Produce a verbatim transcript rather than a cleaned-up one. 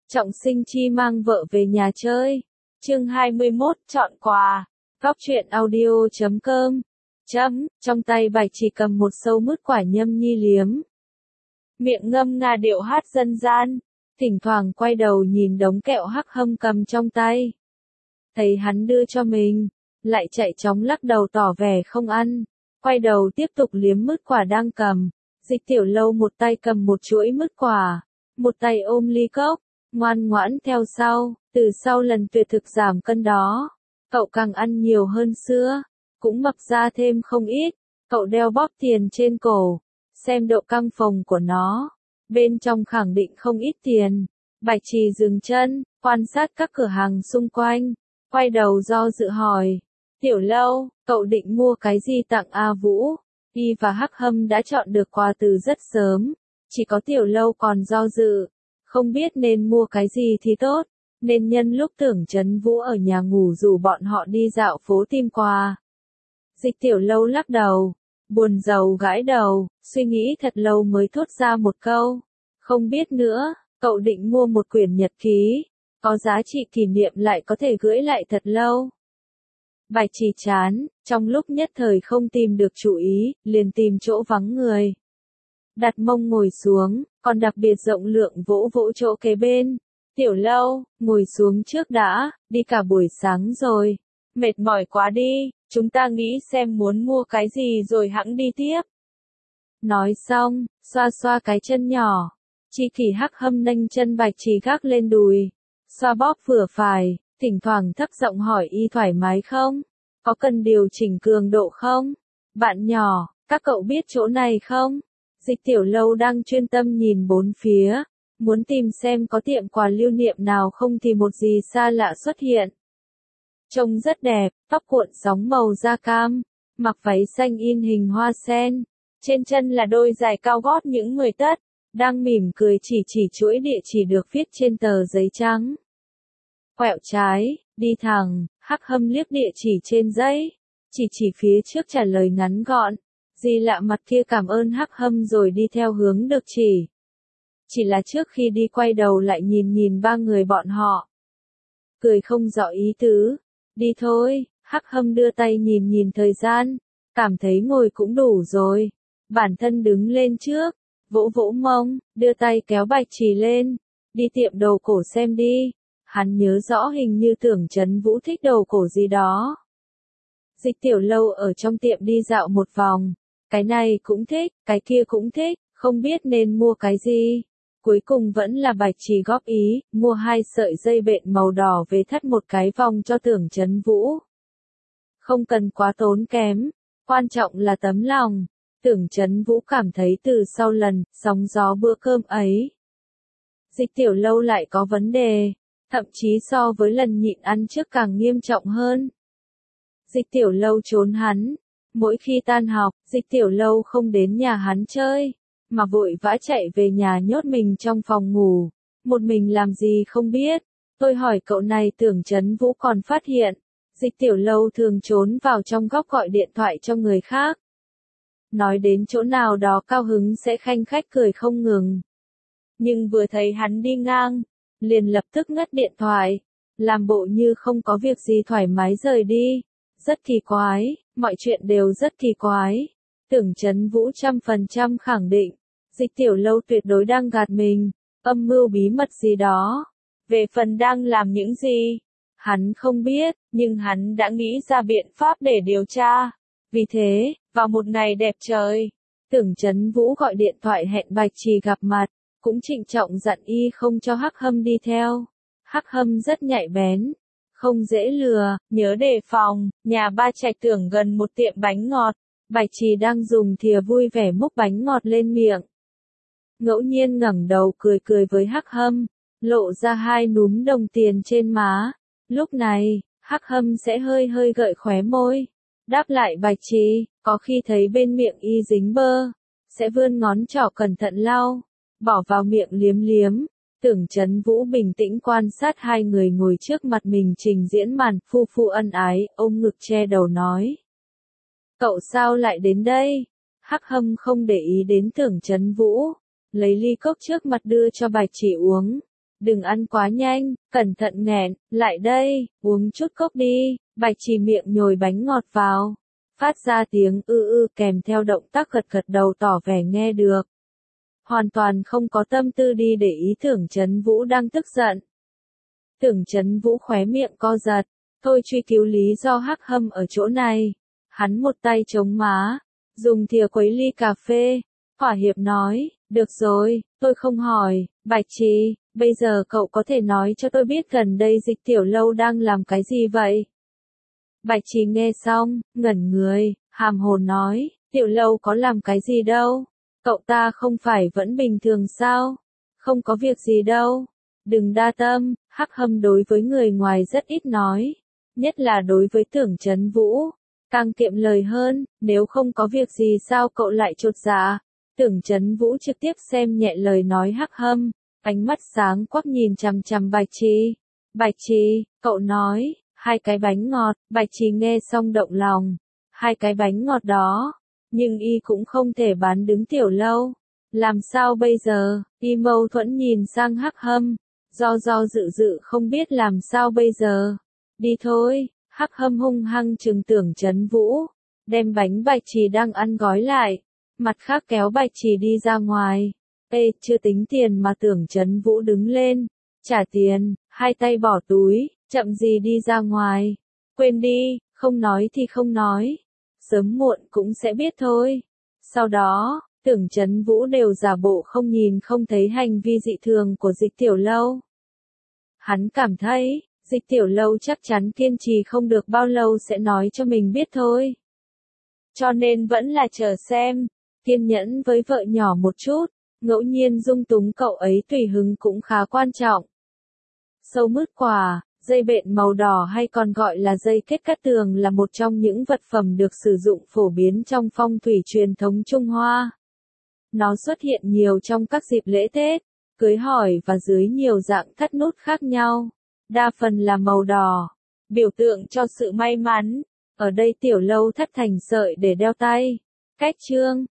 Trọng Sinh Chi mang vợ về nhà chơi. Chương hai mươi mốt, chọn quà. Góc truyện audio chấm com. Chấm, trong tay Bạch Chỉ cầm một sâu mứt quả nhâm nhi liếm. Miệng ngâm nga điệu hát dân gian, thỉnh thoảng quay đầu nhìn đống kẹo Hắc Hâm cầm trong tay. Thấy hắn đưa cho mình, lại chạy chóng lắc đầu tỏ vẻ không ăn, quay đầu tiếp tục liếm mứt quả đang cầm. Dịch Tiểu Lâu một tay cầm một chuỗi mứt quả, một tay ôm ly cốc, ngoan ngoãn theo sau. Từ sau lần tuyệt thực giảm cân đó, cậu càng ăn nhiều hơn xưa, cũng mập ra thêm không ít. Cậu đeo bóp tiền trên cổ, xem độ căng phồng của nó, bên trong khẳng định không ít tiền. Bạch Trì dừng chân, quan sát các cửa hàng xung quanh, quay đầu do dự hỏi, Tiểu Lâu, cậu định mua cái gì tặng A Vũ? Y và Hắc Hâm đã chọn được quà từ rất sớm, chỉ có Tiểu Lâu còn do dự, không biết nên mua cái gì thì tốt, nên nhân lúc Tưởng Chấn Vũ ở nhà ngủ rủ bọn họ đi dạo phố tìm quà. Dịch Tiểu Lâu lắc đầu, buồn rầu gãi đầu, suy nghĩ thật lâu mới thốt ra một câu, không biết nữa. Cậu định mua một quyển nhật ký, có giá trị kỷ niệm lại có thể gửi lại thật lâu. Bạch Trì chán, trong lúc nhất thời không tìm được chủ ý, liền tìm chỗ vắng người. Đặt mông ngồi xuống, còn đặc biệt rộng lượng vỗ vỗ chỗ kế bên. Tiểu Lâu, ngồi xuống trước đã, đi cả buổi sáng rồi. Mệt mỏi quá đi, chúng ta nghĩ xem muốn mua cái gì rồi hẵng đi tiếp. Nói xong, xoa xoa cái chân nhỏ. Chi Kỳ Hắc Hâm nâng chân Bạch Trì gác lên đùi, xoa bóp vừa phải, thỉnh thoảng thấp giọng hỏi y thoải mái không? Có cần điều chỉnh cường độ không? Bạn nhỏ, các cậu biết chỗ này không? Dịch Tiểu Lâu đang chuyên tâm nhìn bốn phía, muốn tìm xem có tiệm quà lưu niệm nào không thì một gì xa lạ xuất hiện. Trông rất đẹp, tóc cuộn sóng màu da cam, mặc váy xanh in hình hoa sen, trên chân là đôi giày cao gót những mười tấc. Đang mỉm cười chỉ chỉ chuỗi địa chỉ được viết trên tờ giấy trắng. Quẹo trái, đi thẳng, Hắc Hâm liếc địa chỉ trên giấy, chỉ chỉ phía trước trả lời ngắn gọn. Di lạ mặt kia cảm ơn Hắc Hâm rồi đi theo hướng được chỉ. Chỉ là trước khi đi quay đầu lại nhìn nhìn ba người bọn họ. Cười không rõ ý tứ. Đi thôi, Hắc Hâm đưa tay nhìn nhìn thời gian, cảm thấy ngồi cũng đủ rồi. Bản thân đứng lên trước. Vỗ vỗ mông, đưa tay kéo Bạch Trì lên, đi tiệm đồ cổ xem đi. Hắn nhớ rõ hình như Tưởng Chấn Vũ thích đồ cổ gì đó. Dịch Tiểu Lâu ở trong tiệm đi dạo một vòng, cái này cũng thích, cái kia cũng thích, không biết nên mua cái gì. Cuối cùng vẫn là Bạch Trì góp ý, mua hai sợi dây bện màu đỏ về thắt một cái vòng cho Tưởng Chấn Vũ. Không cần quá tốn kém, quan trọng là tấm lòng. Tưởng Chấn Vũ cảm thấy từ sau lần sóng gió bữa cơm ấy, Dịch Tiểu Lâu lại có vấn đề, thậm chí so với lần nhịn ăn trước càng nghiêm trọng hơn. Dịch Tiểu Lâu trốn hắn, mỗi khi tan học, Dịch Tiểu Lâu không đến nhà hắn chơi, mà vội vã chạy về nhà nhốt mình trong phòng ngủ, một mình làm gì không biết. Tôi hỏi cậu này Tưởng Chấn Vũ còn phát hiện, Dịch Tiểu Lâu thường trốn vào trong góc gọi điện thoại cho người khác. Nói đến chỗ nào đó cao hứng sẽ khanh khách cười không ngừng. Nhưng vừa thấy hắn đi ngang, liền lập tức ngắt điện thoại, làm bộ như không có việc gì thoải mái rời đi. Rất kỳ quái, mọi chuyện đều rất kỳ quái. Tưởng Chấn Vũ trăm phần trăm khẳng định, Dịch Tiểu Lâu tuyệt đối đang gạt mình, âm mưu bí mật gì đó. Về phần đang làm những gì, hắn không biết, nhưng hắn đã nghĩ ra biện pháp để điều tra. Vì thế, vào một ngày đẹp trời, Tưởng Chấn Vũ gọi điện thoại hẹn Bạch Trì gặp mặt, cũng trịnh trọng dặn y không cho Hắc Hâm đi theo. Hắc Hâm rất nhạy bén, không dễ lừa, nhớ đề phòng. Nhà Ba Trạch Tưởng gần một tiệm bánh ngọt, Bạch Trì đang dùng thìa vui vẻ múc bánh ngọt lên miệng. Ngẫu nhiên ngẩng đầu cười cười với Hắc Hâm, lộ ra hai núm đồng tiền trên má. Lúc này, Hắc Hâm sẽ hơi hơi gợi khóe môi. Đáp lại Bạch Trì, có khi thấy bên miệng y dính bơ, sẽ vươn ngón trỏ cẩn thận lau, bỏ vào miệng liếm liếm. Tưởng Chấn Vũ bình tĩnh quan sát hai người ngồi trước mặt mình trình diễn màn phu phu ân ái, ôm ngực che đầu nói. Cậu sao lại đến đây? Hắc Hâm không để ý đến Tưởng Chấn Vũ, lấy ly cốc trước mặt đưa cho Bạch Trì uống. Đừng ăn quá nhanh, cẩn thận nghẹn, lại đây, uống chút cốc đi, Bạch Trì miệng nhồi bánh ngọt vào, phát ra tiếng ư ư kèm theo động tác gật gật đầu tỏ vẻ nghe được. Hoàn toàn không có tâm tư đi để ý Tưởng Chấn Vũ đang tức giận. Tưởng Chấn Vũ khóe miệng co giật, thôi truy cứu lý do Hắc Hâm ở chỗ này. Hắn một tay chống má, dùng thìa khuấy ly cà phê, thỏa hiệp nói, được rồi, tôi không hỏi, Bạch Trì, bây giờ cậu có thể nói cho tôi biết gần đây Dịch Tiểu Lâu đang làm cái gì vậy? Bạch Trì nghe xong, ngẩn người, hàm hồ nói, Tiểu Lâu có làm cái gì đâu, cậu ta không phải vẫn bình thường sao, không có việc gì đâu, đừng đa tâm, Hắc Hâm đối với người ngoài rất ít nói, nhất là đối với Tưởng Chấn Vũ, càng kiệm lời hơn, nếu không có việc gì sao cậu lại chột dạ. Tưởng Chấn Vũ trực tiếp xem nhẹ lời nói Hắc Hâm, ánh mắt sáng quắc nhìn chằm chằm Bạch Trì. Bạch Trì, cậu nói, hai cái bánh ngọt, Bạch Trì nghe xong động lòng, hai cái bánh ngọt đó, nhưng y cũng không thể bán đứng Tiểu Lâu. Làm sao bây giờ, y mâu thuẫn nhìn sang Hắc Hâm, do do dự dự không biết làm sao bây giờ. Đi thôi, Hắc Hâm hung hăng trừng Tưởng Chấn Vũ, đem bánh Bạch Trì đang ăn gói lại, mặt khác kéo Bạch Trì đi ra ngoài. Ê, chưa tính tiền mà Tưởng Chấn Vũ đứng lên, trả tiền, hai tay bỏ túi, chậm gì đi ra ngoài. Quên đi, không nói thì không nói, sớm muộn cũng sẽ biết thôi. Sau đó, Tưởng Chấn Vũ đều giả bộ không nhìn không thấy hành vi dị thường của Dịch Tiểu Lâu. Hắn cảm thấy, Dịch Tiểu Lâu chắc chắn kiên trì không được bao lâu sẽ nói cho mình biết thôi. Cho nên vẫn là chờ xem, kiên nhẫn với vợ nhỏ một chút, ngẫu nhiên dung túng cậu ấy tùy hứng cũng khá quan trọng. Sâu mứt quả, dây bện màu đỏ hay còn gọi là dây kết cát tường là một trong những vật phẩm được sử dụng phổ biến trong phong thủy truyền thống Trung Hoa. Nó xuất hiện nhiều trong các dịp lễ Tết, cưới hỏi và dưới nhiều dạng thắt nút khác nhau. Đa phần là màu đỏ, biểu tượng cho sự may mắn. Ở đây Tiểu Lâu thắt thành sợi để đeo tay. Cách trương,